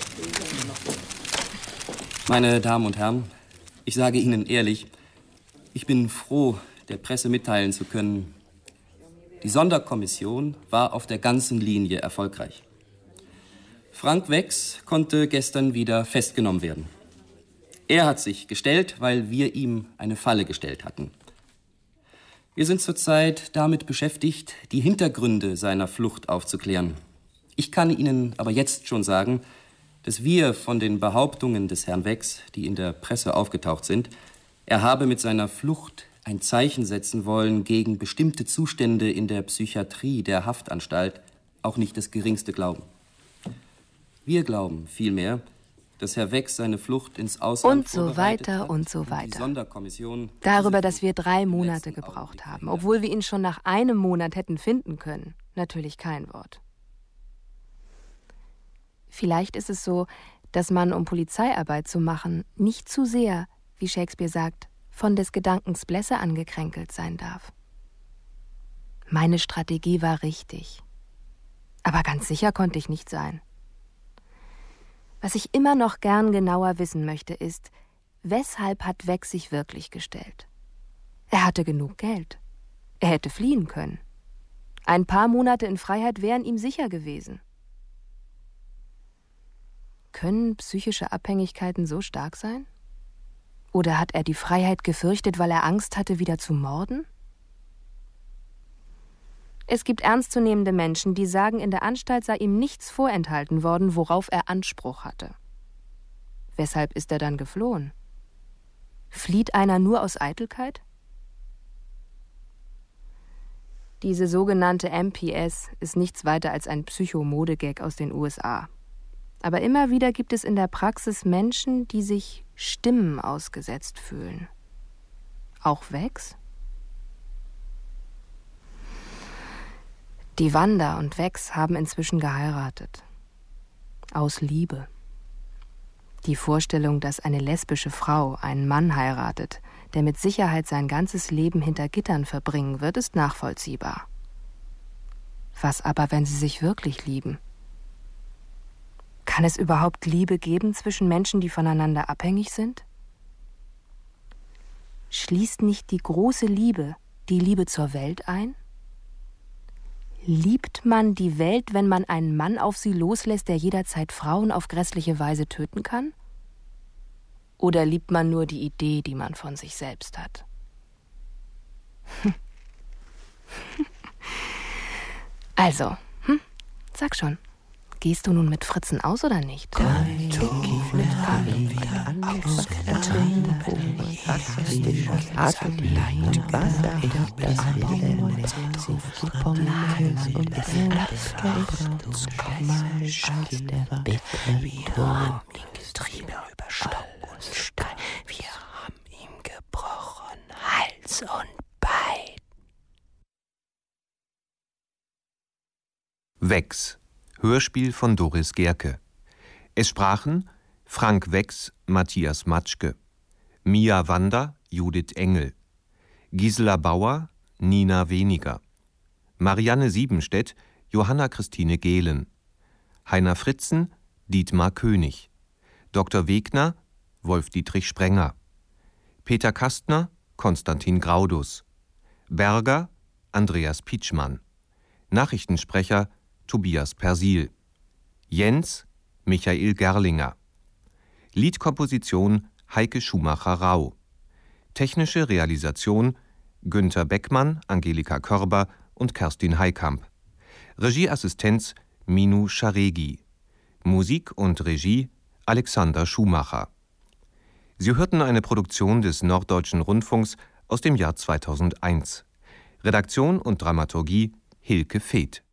Meine Damen und Herren, ich sage Ihnen ehrlich, ich bin froh, der Presse mitteilen zu können, die Sonderkommission war auf der ganzen Linie erfolgreich. Frank Wex konnte gestern wieder festgenommen werden. Er hat sich gestellt, weil wir ihm eine Falle gestellt hatten. Wir sind zurzeit damit beschäftigt, die Hintergründe seiner Flucht aufzuklären. Ich kann Ihnen aber jetzt schon sagen, dass wir von den Behauptungen des Herrn Wex, die in der Presse aufgetaucht sind, er habe mit seiner Flucht ein Zeichen setzen wollen gegen bestimmte Zustände in der Psychiatrie der Haftanstalt, auch nicht das geringste glauben. Wir glauben vielmehr, dass Herr Wex seine Flucht ins Ausland und so weiter und so weiter. Die Sonderkommission Darüber, dass wir 3 Monate gebraucht haben, obwohl wir ihn schon nach einem Monat hätten finden können. Natürlich kein Wort. Vielleicht ist es so, dass man, um Polizeiarbeit zu machen, nicht zu sehr, wie Shakespeare sagt, von des Gedankens Blässe angekränkelt sein darf. Meine Strategie war richtig. Aber ganz sicher konnte ich nicht sein. Was ich immer noch gern genauer wissen möchte, ist, weshalb hat Wex sich wirklich gestellt? Er hatte genug Geld. Er hätte fliehen können. Ein paar Monate in Freiheit wären ihm sicher gewesen. Können psychische Abhängigkeiten so stark sein? Oder hat er die Freiheit gefürchtet, weil er Angst hatte, wieder zu morden? Es gibt ernstzunehmende Menschen, die sagen, in der Anstalt sei ihm nichts vorenthalten worden, worauf er Anspruch hatte. Weshalb ist er dann geflohen? Flieht einer nur aus Eitelkeit? Diese sogenannte MPS ist nichts weiter als ein Psycho-Modegag aus den USA. Aber immer wieder gibt es in der Praxis Menschen, die sich Stimmen ausgesetzt fühlen. Auch Wex? Die Wanda und Wex haben inzwischen geheiratet. Aus Liebe. Die Vorstellung, dass eine lesbische Frau einen Mann heiratet, der mit Sicherheit sein ganzes Leben hinter Gittern verbringen wird, ist nachvollziehbar. Was aber, wenn sie sich wirklich lieben? Kann es überhaupt Liebe geben zwischen Menschen, die voneinander abhängig sind? Schließt nicht die große Liebe die Liebe zur Welt ein? Liebt man die Welt, wenn man einen Mann auf sie loslässt, der jederzeit Frauen auf grässliche Weise töten kann? Oder liebt man nur die Idee, die man von sich selbst hat? Also, sag schon, gehst du nun mit Fritzen aus oder nicht? Wir haben ihm gebrochen Hals und Bein. Wex. Hörspiel von Doris Gerke. Es sprachen Frank Wex, Matthias Matschke, Mia Wander, Judith Engel, Gisela Bauer, Nina Weniger, Marianne Siebenstedt, Johanna Christine Gehlen, Heiner Fritzen, Dietmar König, Dr. Wegner, Wolf-Dietrich Sprenger, Peter Kastner, Konstantin Graudus, Berger, Andreas Pietschmann, Nachrichtensprecher Tobias Persil, Jens, Michael Gerlinger, Liedkomposition Heike Schumacher-Rau, technische Realisation Günther Beckmann, Angelika Körber und Kerstin Heikamp, Regieassistenz Minu Scharegi, Musik und Regie Alexander Schumacher. Sie hörten eine Produktion des Norddeutschen Rundfunks aus dem Jahr 2001. Redaktion und Dramaturgie Hilke Feeth.